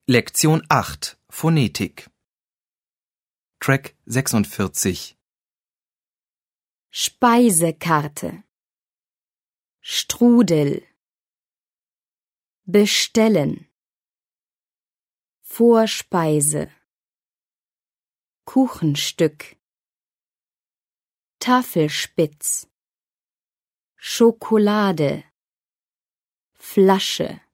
Lektion 8 Phonetik Track 46 Speisekarte, Strudel, bestellen, Vorspeise, Kuchenstück, Tafelspitz, Schokolade, Flasche.